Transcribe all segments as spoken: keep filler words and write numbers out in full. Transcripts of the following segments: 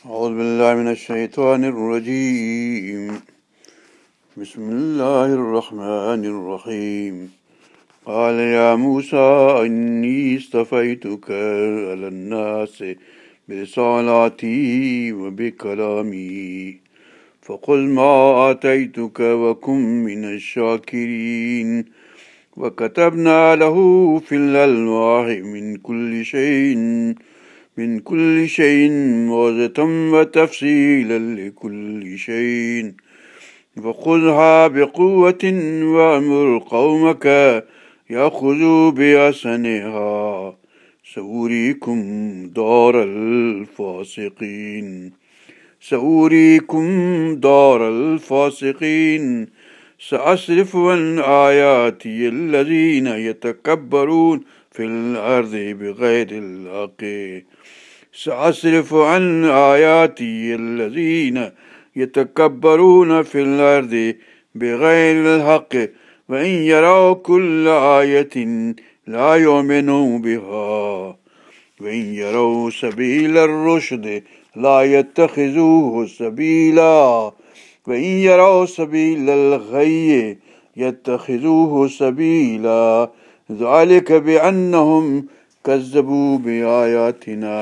أعوذ بالله من الشيطان الرجيم. بسم الله الرحمن الرحيم. قال يا موسى إني اصطفيتك على الناس برسالاتي وبكلامي فخذ ما آتيتك وكن من الشاكرين. وكتبنا له في الألواح من كل شيء من كل شيء موعظة وتفصيلا لكل شيء فخذها بقوة وأمر قومك يأخذوا بأحسنها سأريكم دار الفاسقين سأريكم دار الفاسقين. سأصرف عن آياتي الذين يتكبرون في الأرض بغير الحق سأصرف عن آياتي الذين يتكبرون في الأرض بغير الحق وإن يروا كل آية لا يؤمنوا بها وإن يروا سبيل الرشد لا يتخذوه سبيلا وإن يروا سبيل الغي يتخذوه سبيلا ذلك بأنهم كذبوا بآياتنا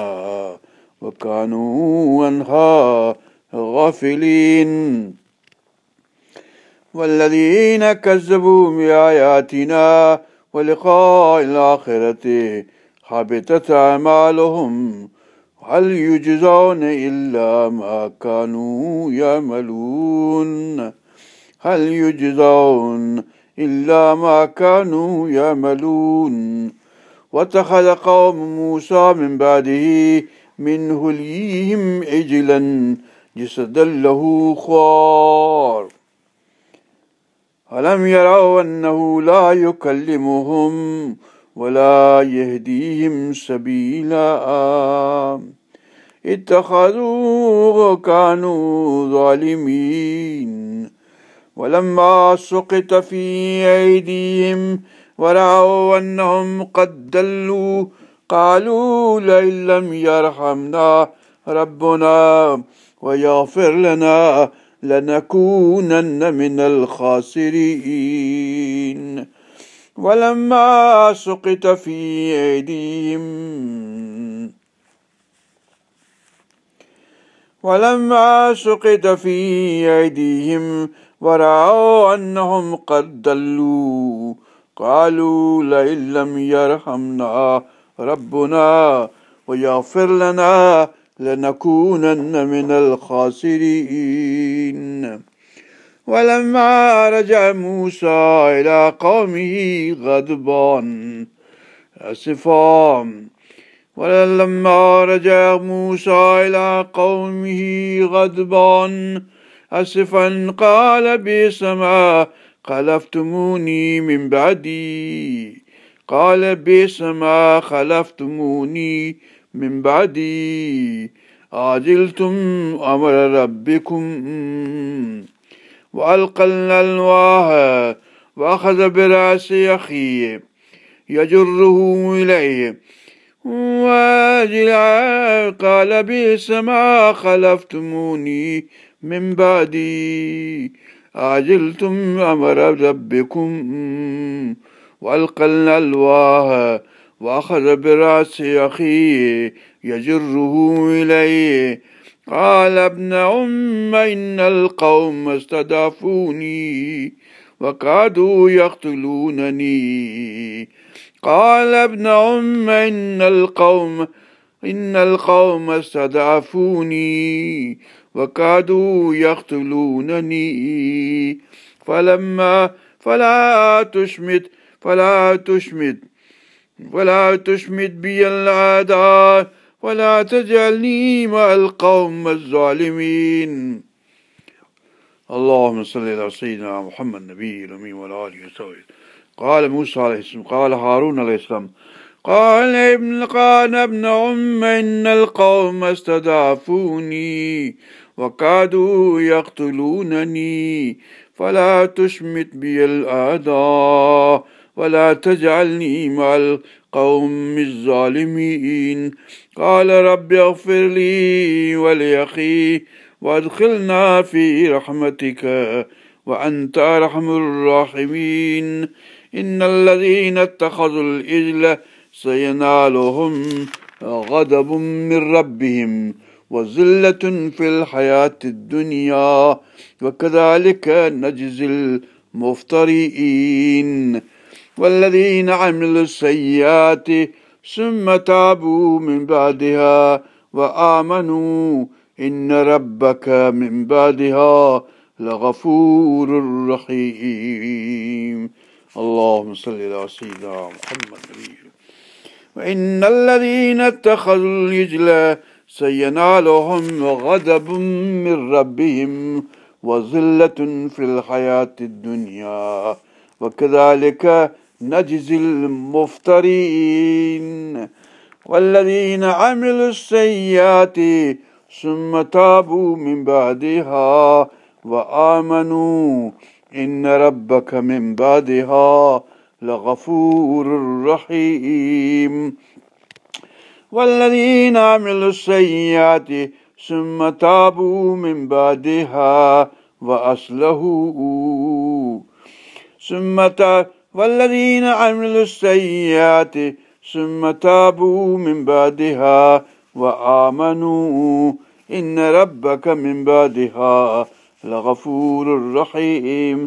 وكانوا عنها غافلين. والذين كذبوا بآياتنا ولقاء الآخرة حبطت أعمالهم هل يجزون إلا ما كانوا يعملون هل يجزون إلا ما كانوا يعملون. واتخذ قوم موسى من بعده من حليهم عجلا جسدا له خوار ألم يروا أنه لا يكلمهم ولا يهديهم سبيلا اتخذوه وكانوا ظالمين. ولما سقط في أيديهم ورأوا أنهم قد ضلوا قالوا لئن لم يرحمنا ربنا ويغفر لنا لنكونن من الخاسرين. ولما سقط في أيديهم ولما سقط في أيديهم ورأوا أنهم قد ضلوا قالوا لئن لم يرحمنا ربنا ويغفر لنا لنكونن من الخاسرين. ولما رجع موسى إلى قومه غضبان أسفا ولما رجع موسى إلى قومه غضبان أسفا قال بئس ما خلفتموني من بعدي قال بئس ما خلفتموني من بعدي عجلتم أمر ربكم وألقى الألواح وأخذ برأس أخيه يجره إليه وجل قال بئس ما خلفتموني من بعدي عجلتم أمر ربكم وألقى الألواح وأخذ برأس أخيه يجره إليه قال ابن أم إن القوم استضعفوني وكادوا يقتلونني قال ابن أم إن القوم إن القوم استضعفوني وكادوا يقتلونني فلما فلا تشمت فلا تشمت ولا تشمت بي الأعداء ولا تجعلني مع القوم الظالمين. اللهم صل على سيدنا محمد النبي الأمي وعلى آله وصحبه. قال موسى عليه السلام قال هارون عليه السلام قال ابن قال ابن أم إن القوم استضعفوني وكادوا يقتلونني فلا تشمت بي الأعداء ولا تجعلني مع القوم الظالمين قال رب اغفر لي ولأخي وادخلنا في رحمتك وأنت أرحم الراحمين إن الذين اتخذوا العجل سينالهم غضب من ربهم وذلة في الحياة الدنيا وكذلك نجزي المفترين والذين عملوا السيئات ثم تابوا من بعدها وآمنوا إن ربك من بعدها لغفور رحيم اللهم صل على سيدنا محمد وإن الذين اتخذوا العجل سينالهم غضب من ربهم وذلة في الحياة الدنيا وكذلك نجزي المفترين والذين عملوا السيئات ثم تابوا من بعدها وآمنوا إن ربك من بعدها لغفور رحيم والذين عملوا السيئات ثم تابوا من بعدها وأصلحوا ثم تابوا والذين عملوا السيئات ثم تابوا من بعدها وآمنوا إن ربك من بعدها لغفور رحيم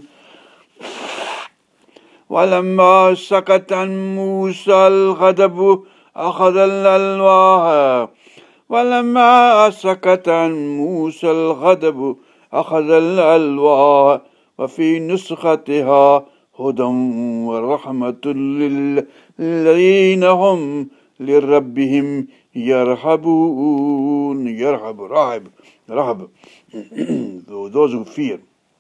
ولما سكت عن موسى الغضب أخذ الألواح ولما سكت عن موسى الغضب أخذ الألواح وفي نسختها هدى ورحمة للذين هم لربهم يرهبون يرهب راهب رهب those who fear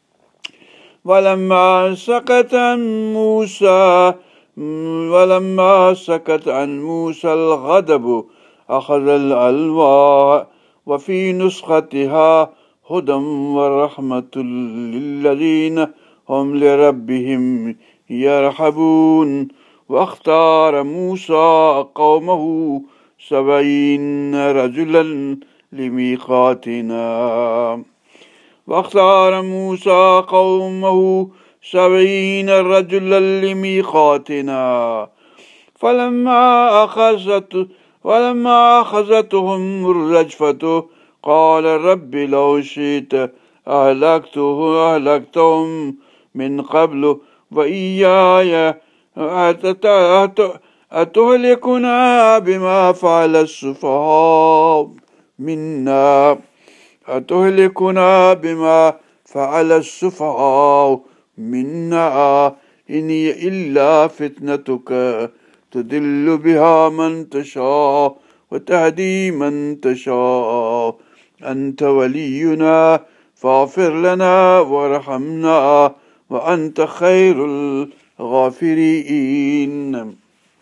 ولما سكت عن موسى ولما سكت عن موسى الغضب أخذ الألواح وفي نسختها هدى ورحمة للذين هم لربهم يرهبون واختار موسى قومه سبعين رجلا لميقاتنا واختار موسى قومه سبعين رجلا لميقاتنا فلما أخذت ولما أخذتهم الرجفة قال رب لو شئت أهلكته أهلكتهم من قبل وإياي أتهلكنا بما فعل السفهاء منا أتهلكنا بما فعل السفهاء منا إن هي إلا فتنتك تدل بها من تشاء وتهدي من تشاء أنت ولينا فاغفر لنا وارحمنا وأنت خير الغافرين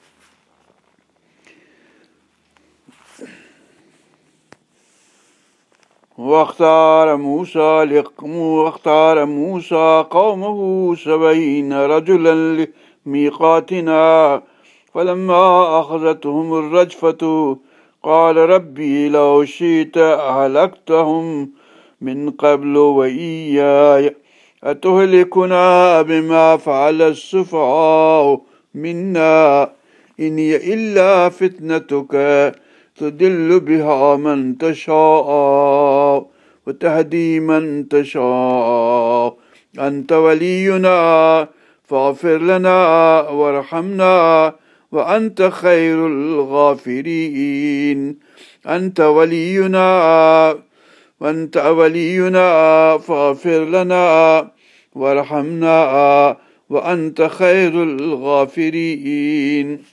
واختار موسى لقوم واختار موسى قومه سبعين رجلا لميقاتنا فلما أخذتهم الرجفة قال ربي لو شئت أهلكتهم من قبل وإياي أتهلكنا بما فعل السفهاء منا إن هي إلا فتنتك تدل بها من تشاء وتهدي من تشاء أنت ولينا فاغفر لنا وارحمنا وأنت خير الغافرين أنت ولينا وأنت ولينا فاغفر لنا وارحمنا وأنت خير الغافرين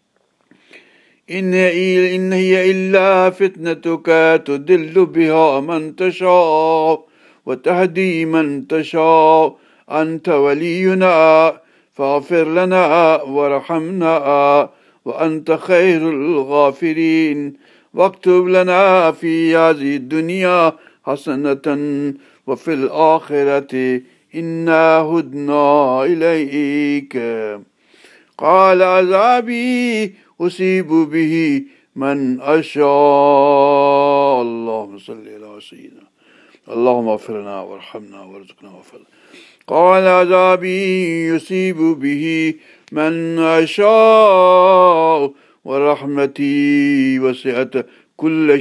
إن هي إلا فتنتك تدل بها من تشاء وتهدي من تشاء أنت ولينا فاغفر لنا وارحمنا وأنت خير الغافرين واكتب لنا في هذه الدنيا حسنة وفي الآخرة إنا هدنا إليك قال عذابي أصيب به من أشاء. اللهم صل على سيدنا. اللهم اغفر لنا وارحمنا وارزقنا وفضل. قال عذابي يصيب به من أشاء ورحمتي وسعت كل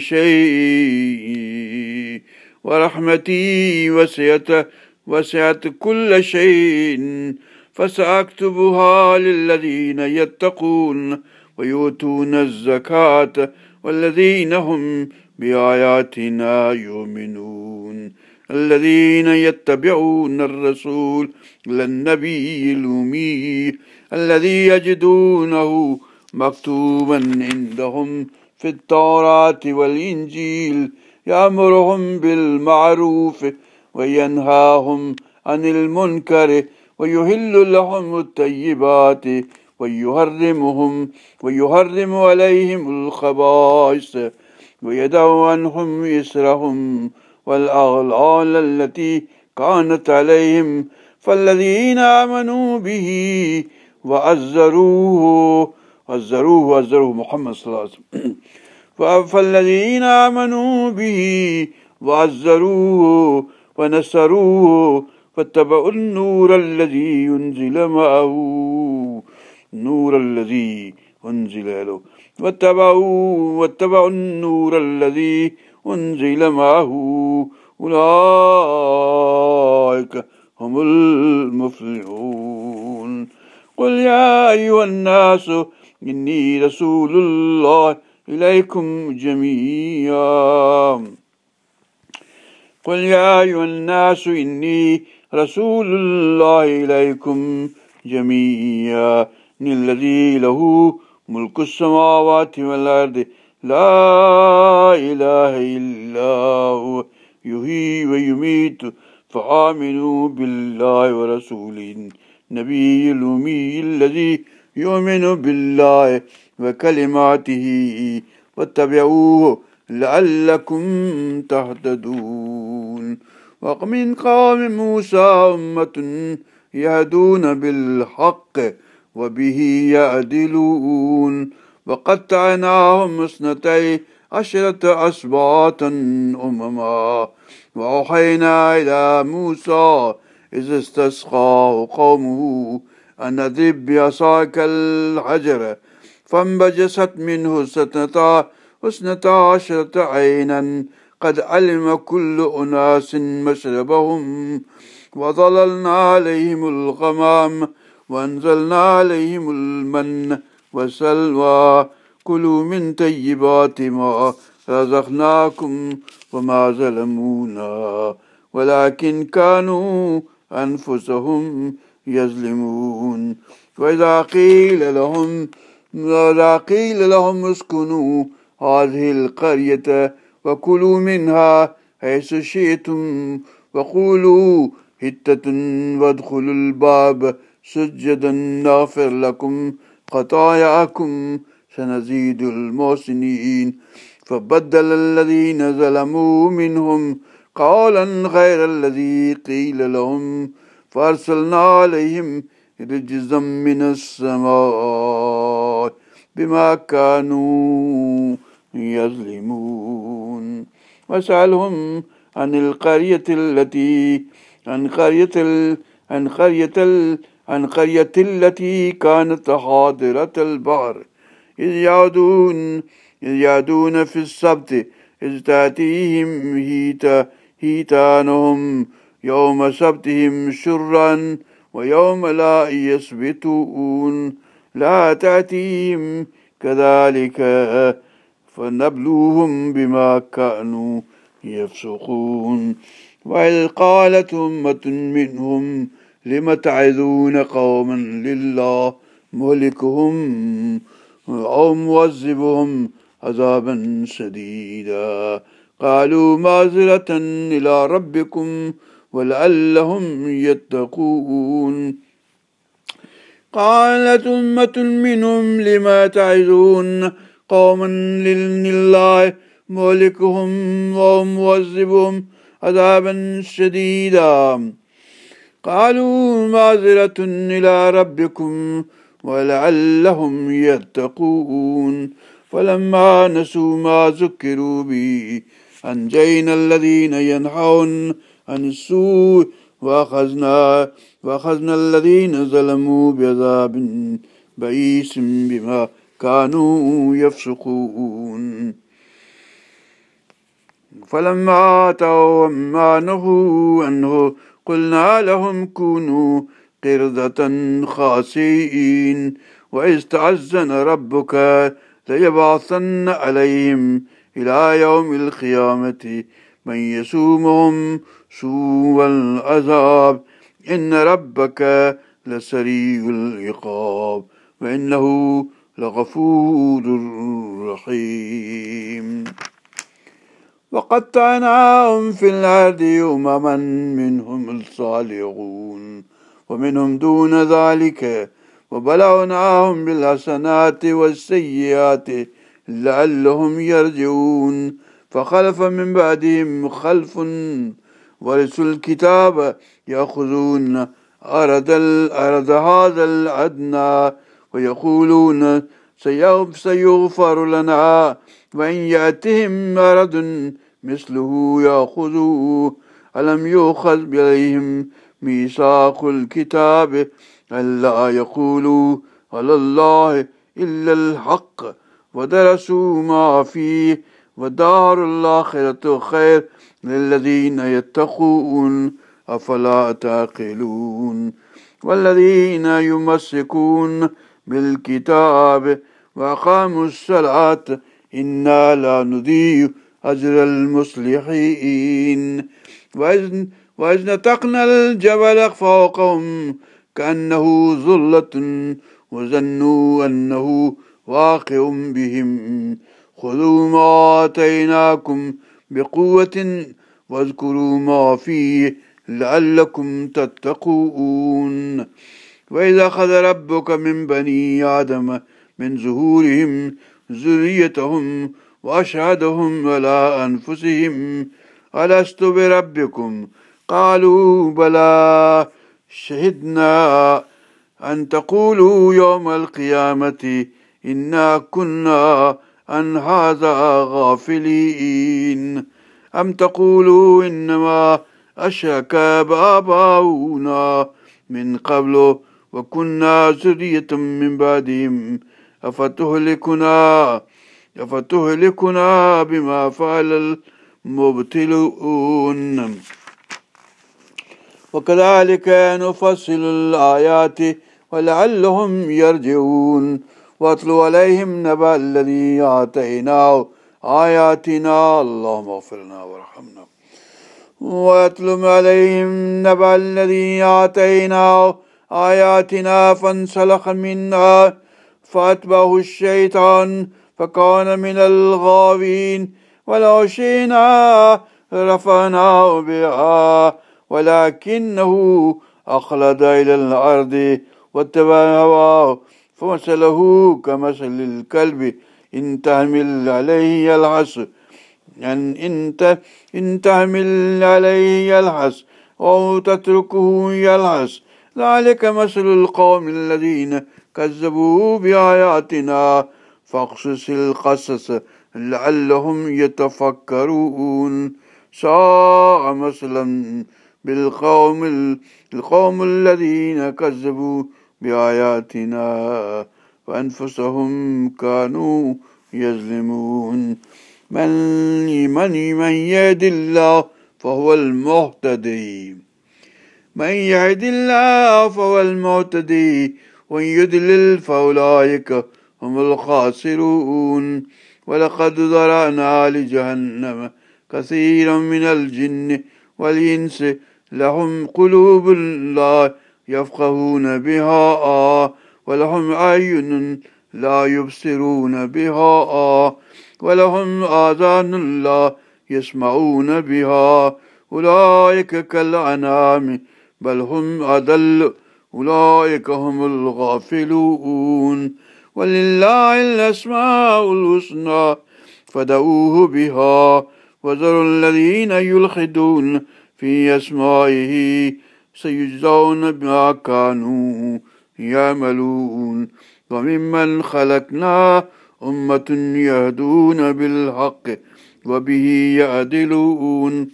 شيء ورحمتي وسعت وسعت كل شيء فسأكتبها للذين يتقون ويؤتون الزكاة والذين هم بآياتنا يؤمنون. الذين يتبعون الرسول النبي الأمي الذي يجدونه مكتوبا عندهم في التوراة والإنجيل يأمرهم بالمعروف وينهاهم عن المنكر ويحل لهم الطيبات ويحرمهم ويحرم عليهم الخبائث ويدع عنهم إسرهم والأغلال التي كانت عليهم. فالذين آمنوا به وعزروه عزروه عزروه محمد صلى الله عليه وسلم فالذين آمنوا به وعزروه ونصروه واتبعوا النور الذي ينزل معه النور الذي أنزل له واتبعوا واتبعوا النور الذي أنزل معه أولئك هم المفلحون. قل يا أيها الناس إني رسول الله إليكم جميعا. قل يا أيها الناس إني رسول الله إليكم جميعا الذي له ملك السماوات والأرض لا إله إلا هو يحيي ويميت فآمنوا بالله ورسوله النبي الأمي الذي يؤمن بالله وكلماته واتبعوه لعلكم تهتدون. ومن قوم موسى أمة يهدون بالحق وبه يعدلون وقطعناهم اثنتي عشرة أسباطا أمما وأوحينا إلى موسى إذ استسقاه قومه أن اضرب بعصاك الحجر فانبجست منه اثنتا عشرة عينا قد علم كل أناس مشربهم وظللنا عليهم الغمام وأنزلنا عليهم المن والسلوى كلوا من طيبات ما رزقناكم وما ظلمونا ولكن كانوا أنفسهم يظلمون. وإذا قيل لهم وإذا قيل لهم اسكنوا هذه القرية وكلوا منها حيث شئتم وقولوا حتة وادخلوا الباب سجدا نغفر لكم خطاياكم سنزيد المحسنين. فبدل الذين ظلموا منهم قولا غير الذي قيل لهم فأرسلنا عليهم رجزا من السماء بما كانوا يظلمون. واسألهم عن القرية التي عن قرية ال... عن قرية ال... عن قرية التي كانت حاضرة البحر إذ يعدون إذ يعدون في السبت إذ تأتيهم هيتا هيتانهم يوم سبتهم شرا ويوم لا يسبتون لا تأتيهم كذلك فنبلوهم بما كانوا يفسقون. وإذ قالت أمة منهم لم تعظون قوما لله مهلكهم أو معذبهم عذابا شديدا قالوا معذرة إلى ربكم ولعلهم يتقون. قالت أمة منهم لم تعظون قوما لله مهلكهم أو معذبهم عذابا شديدا قالوا معذرة إلى ربكم ولعلهم يتقون فلما نسوا ما ذكروا به أنجينا الذين ينهون عن السوء وأخذنا وأخذنا الذين ظلموا بعذاب بئيس بما كانوا يفسقون فلما أتوا عما نهوا عنه قلنا لهم كونوا قردة خاسئين وإذ تأذن ربك ليبعثن عليهم إلى يوم القيامة من يسومهم سوء العذاب إن ربك لسريع العقاب وإنه لغفور رحيم وقطعناهم في الأرض أمما منهم الصالحون ومنهم دون ذلك وبلوناهم بالحسنات والسيئات لعلهم يرجعون فخلف من بعدهم خلف ورثوا الكتاب يأخذون أرض الأرض هذا الأدنى ويقولون سيغفر لنا وإن يأتهم مرض مثله يأخذوه ألم يؤخذ عليهم ميثاق الكتاب ألا يقولوا على الله إلا الحق ودرسوا ما فيه ودار الآخرة خير للذين يتقون أفلا تعقلون والذين يمسكون بالكتاب وأقاموا الصلاة إنا لا نضيع أجر المصلحين وإذ, وإذ نتقنا الجبل فوقهم كأنه ظلة وظنوا أنه واقع بهم خذوا ما آتيناكم بقوة واذكروا ما فيه لعلكم تتقون وإذا أخذ ربك من بني آدم من ظهورهم ذريتهم وأشهدهم على أنفسهم ألست بربكم قالوا بلى شهدنا أن تقولوا يوم القيامة إنا كنا عن هذا غافلين أم تقولوا إنما أشرك آباؤنا من قبل وكنا ذرية من بعدهم أفتهلكنا أفتهلكنا بما فعل المبطلون وكذلك نفصل الآيات ولعلهم يرجعون واتل عليهم نبأ الذي آتيناه آياتنا اللهم اغفر لنا وارحمنا واتل عليهم نبأ الذي آتيناه آياتنا فانسلخ منها فأتبعه الشيطان فكان من الغاوين ولو شئنا رفعناه بها ولكنه أخلد إلى الأرض واتبع هواه فمثله كمثل الكلب إن تحمل عليه يلهث يعني إن إن تحمل عليه يلهث أو تتركه يلهث ذلك مثل القوم الذين كذبوا بآياتنا فاقصص القصص لعلهم يتفكرون ساء مثلا بالقوم القوم الذين كذبوا بآياتنا وأنفسهم كانوا يظلمون من من من يهد الله فهو المهتدي من يهد الله فهو المهتدي ومن يضلل فأولئك هم الخاسرون ولقد ذرأنا لجهنم كثيرا من الجن والإنس لهم قلوب لا يفقهون بها ولهم أعين لا يبصرون بها ولهم آذان لا يسمعون بها أولئك كالأنعام بل هم أضل أولئك هم الغافلون ولله الأسماء الحسنى فادعوه بها وذروا الذين يلحدون في أسمائه سيجزون بما كانوا يعملون وممن خلقنا أمة يهدون بالحق وبه يعدلون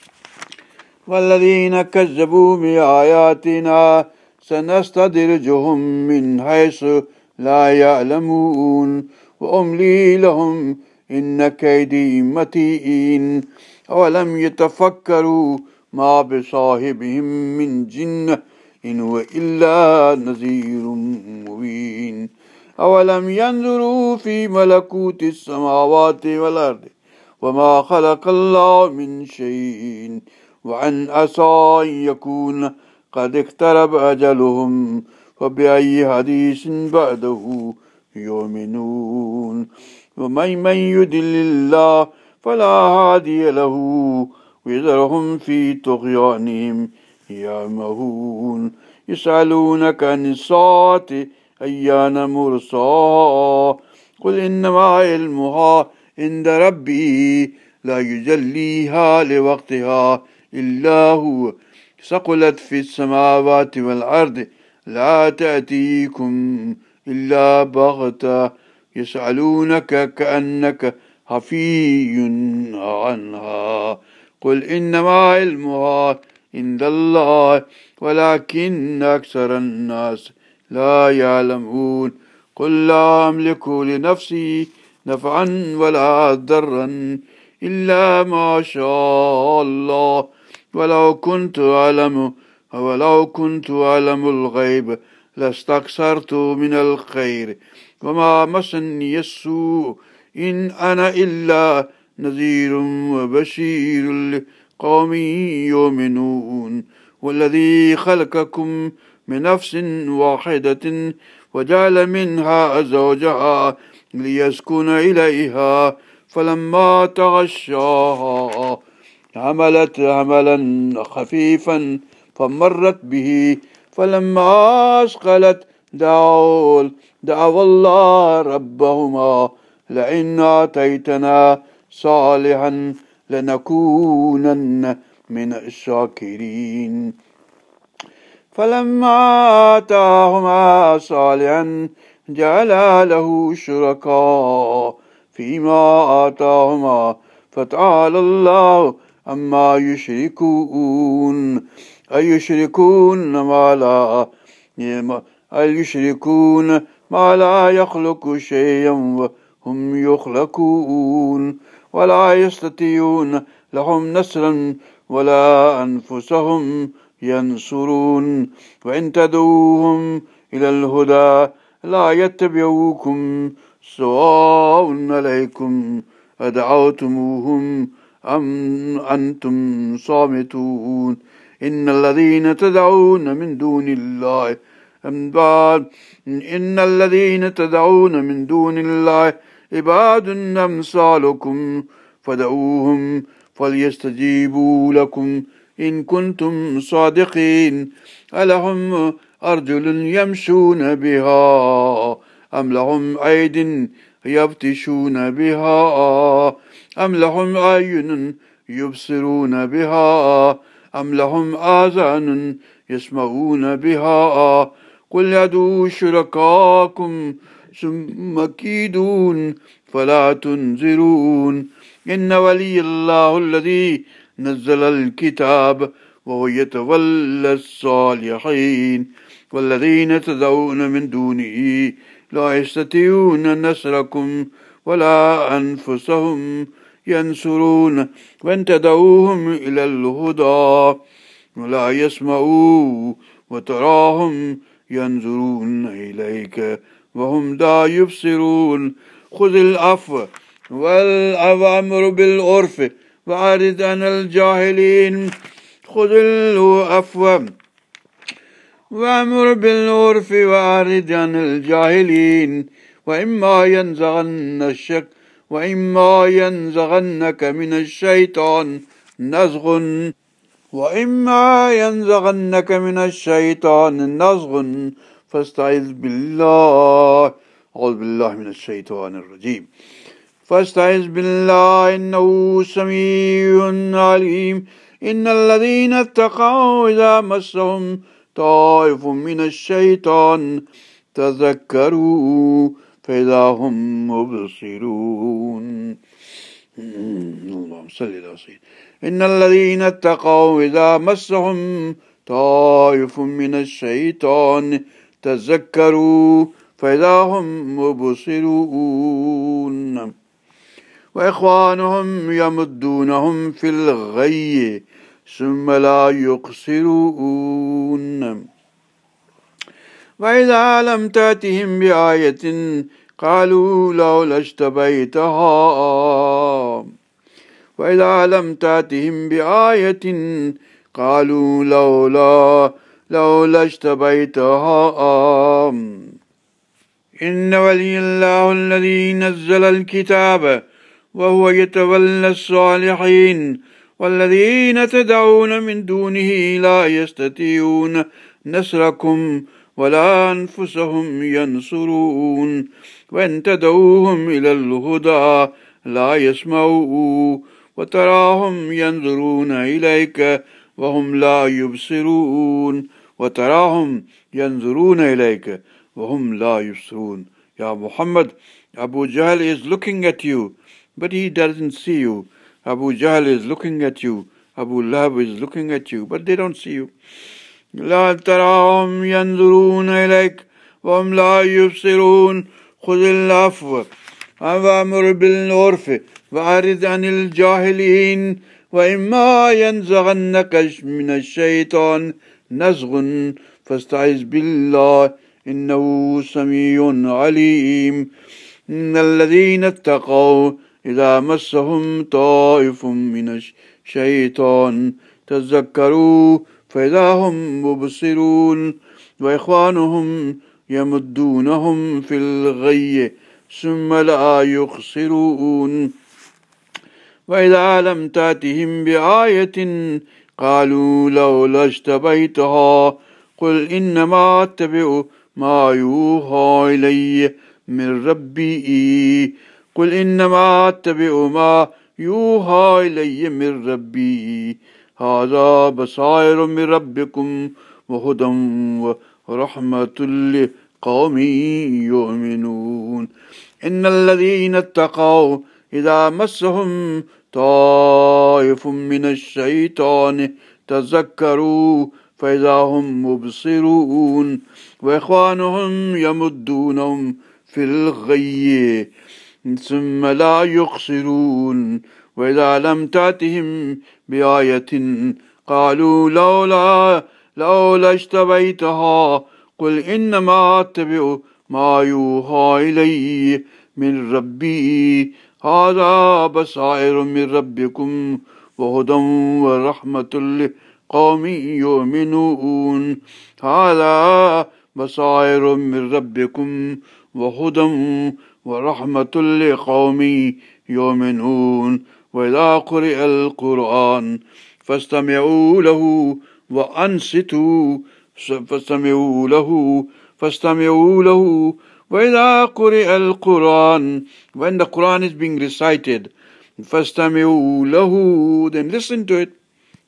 والذين كذبوا بآياتنا سنستدرجهم من حيث لا يعلمون وأملي لهم إن كيدي متين أولم يتفكروا ما بصاحبهم من جنة إن هو إلا نذير مبين أولم ينظروا في ملكوت السماوات والأرض وما خلق الله من شيء وأن عسى أن يكون قد اقترب أجلهم فبأي حديث بعده يؤمنون ومن من يضلل الله فلا هادي له ويذرهم في طغيانهم يعمهون يسألونك عن الساعة أيان مرساها قل إنما علمها عند ربي لا يجليها لوقتها إلا هو ثقلت في السماوات والأرض لا تأتيكم إلا بغتة يسألونك كأنك حفي عنها قل إنما علمها عند الله ولكن أكثر الناس لا يعلمون قل لا أملك لنفسي نفعا ولا ضرا إلا ما شاء الله ولو كنت أعلم ولو كنت أعلم الغيب لاستكثرت من الخير وما مسني السوء إن أنا إلا نذير وبشير لقوم يؤمنون والذي خلقكم من نفس واحدة وجعل منها زوجها ليسكن إليها فلما تغشاها حملت حملا خفيفا فمرت به فلما أثقلت دعوا دعوا الله ربهما لئن آتيتنا صالحا لنكونن من الشاكرين فلما آتاهما صالحا جعل له شركاء فيما آتاهما فتعالى الله أما يشركون أيشركون ما لا أيشركون ما لا يخلق شيئا وهم يخلقون ولا يستطيعون لهم نصرا ولا أنفسهم ينصرون وإن تدعوهم إلى الهدى لا يتبعوكم سواء عليكم أدعوتموهم أم أنتم صامتون إن الذين تدعون من دون الله إن الذين تدعون من دون الله عباد أمثالكم فدعوهم فليستجيبوا لكم إن كنتم صادقين ألهم أرجل يمشون بها أم لهم أيد يبطشون بها أم لهم أعين يبصرون بها أم لهم آذان يسمعون بها قل يدعوا شركاءكم ثم كيدون فلا تنذرون إن ولي الله الذي نزل الكتاب وهو يتولى الصالحين والذين تدعون من دونه لا يستطيعون نصركم ولا أنفسهم ينصرون وإن تدعوهم إلى الهدى ولا يسمعوا وتراهم ينظرون إليك وهم لا يبصرون خذ العفو والأمر بالعرف وأعرض عن الجاهلين خذ العفو وأمر بالعرف وأعرض عن الجاهلين وإما ينزغنك وإما ينزغنك من الشيطان نزغ وإما ينزغنك من الشيطان نزغ فاستعذ بالله أعوذ بالله من الشيطان الرجيم فاستعذ بالله إنه سميع عليم إن الذين اتقوا إذا مسهم طائف من الشيطان تذكروا فإذا هم مبصرون. اللهم صل على سيدنا. إن الذين اتقوا إذا مسهم طائف من الشيطان تذكروا فإذا هم مبصرون. وإخوانهم يمدونهم في الغي ثم لا يقصرون. وإذا لم تأتهم بآية قالوا لولا اشتبيتها وإذا لم تأتهم بآية قالوا لولا لولا اشتبيتها. إن ولي الله الذي نزل الكتاب وهو يتولى الصالحين والذين تدعون من دونه لا يستطيعون نصركم ولا أنفسهم ينصرون وإن تدعوهم إلى الهدى لا يسمعوا وتراهم ينظرون إليك وهم لا يبصرون وتراهم ينظرون إليك وهم لا يبصرون. Ya Muhammad, Abu Jahl is looking at you, but he doesn't see you. Abu Jahl is looking at you. Abu Lahab is looking at you, but they don't see you. لا تراهم ينظرون إليك وهم لا يبصرون. خذ العفو وأمر بالعرف وأعرض عن الجاهلين وإما ينزغنك من الشيطان نزغ فاستعذ بالله إنه سميع عليم. إن الذين اتقوا إذا مسهم طائف من الشيطان تذكروا فإذا هم مبصرون. وإخوانهم يمدونهم في الغي ثم لا يقصرون. وإذا لم تأتهم بآية قالوا لولا اشتبيتها قل إنما أتبع ما يوحى إلي من ربي قل إنما أتبع ما يوحى إلي من ربي هذا بصائر من ربكم وهدى ورحمة لقوم يؤمنون. إن الذين اتقوا إذا مسهم طائف من الشيطان تذكروا فإذا هم مبصرون. وإخوانهم يمدونهم في الغي ثم لا يقصرون. وإذا لم تأتهم بآية قالوا لولا لولا اشتبيتها قل إنما أتبع ما يوحى إلي من ربي هذا بصائر من ربكم وهدى ورحمة لقوم يؤمنون. هذا بصائر من ربكم وهدى ورحمة لقوم يؤمنون. وإذا قرئ القرآن فاستمعوا له وأنصتوا فاستمعوا له فاستمعوا له. وإذا قرئ القرآن, when the Quran is being recited, فاستمعوا له, then listen to it.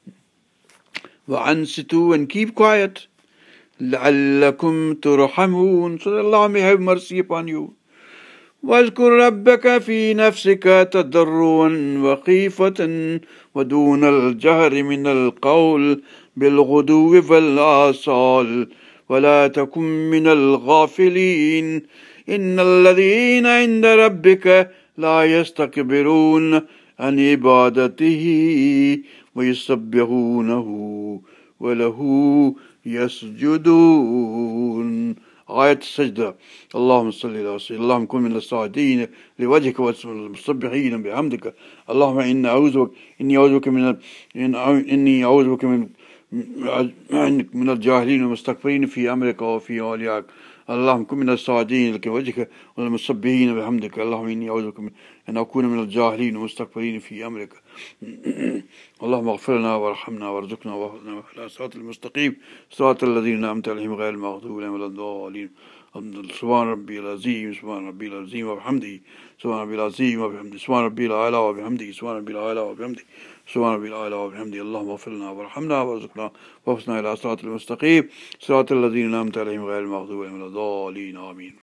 وأنصتوا, and keep quiet. لعلكم ترحمون, so that Allah may have mercy upon you. واذكر ربك في نفسك تضرعا وخيفة ودون الجهر من القول بالغدو والآصال ولا تكن من الغافلين. إن الذين عند ربك لا يستكبرون عن عبادته ويسبحونه وله يسجدون. آية السجدة. اللهم صل على سيدنا. اللهم كن من الساجدين لوجهك والمسبحين بحمدك. اللهم إني أعوذ بك إني أعوذ بك من إني أعوذ بك من من الجاهلين والمستكبرين في أمرك وفي أوليائك. اللهم كن من الساجدين لوجهك والمسبحين بحمدك. اللهم إني أعوذ بك من أن أكون من الجاهلين والمستكبرين في أمرك. اللهم اغفر لنا وارحمنا وارزقنا واهدنا على صراط المستقيم صراط الذين أنعمت عليهم غير المغضوب عليهم ولا الضالين. سبحان ربي العظيم سبحان ربي العظيم وبحمده سبحان ربي العظيم وبحمده سبحان ربي الأعلى وبحمده سبحان ربي الأعلى وبحمده سبحان ربي الأعلى وبحمده اللهم اغفر لنا وارحمنا وارزقنا واوصلنا إلى صراط المستقيم صراط الذين أنعمت عليهم غير المغضوب عليهم ولا الضالين آمين.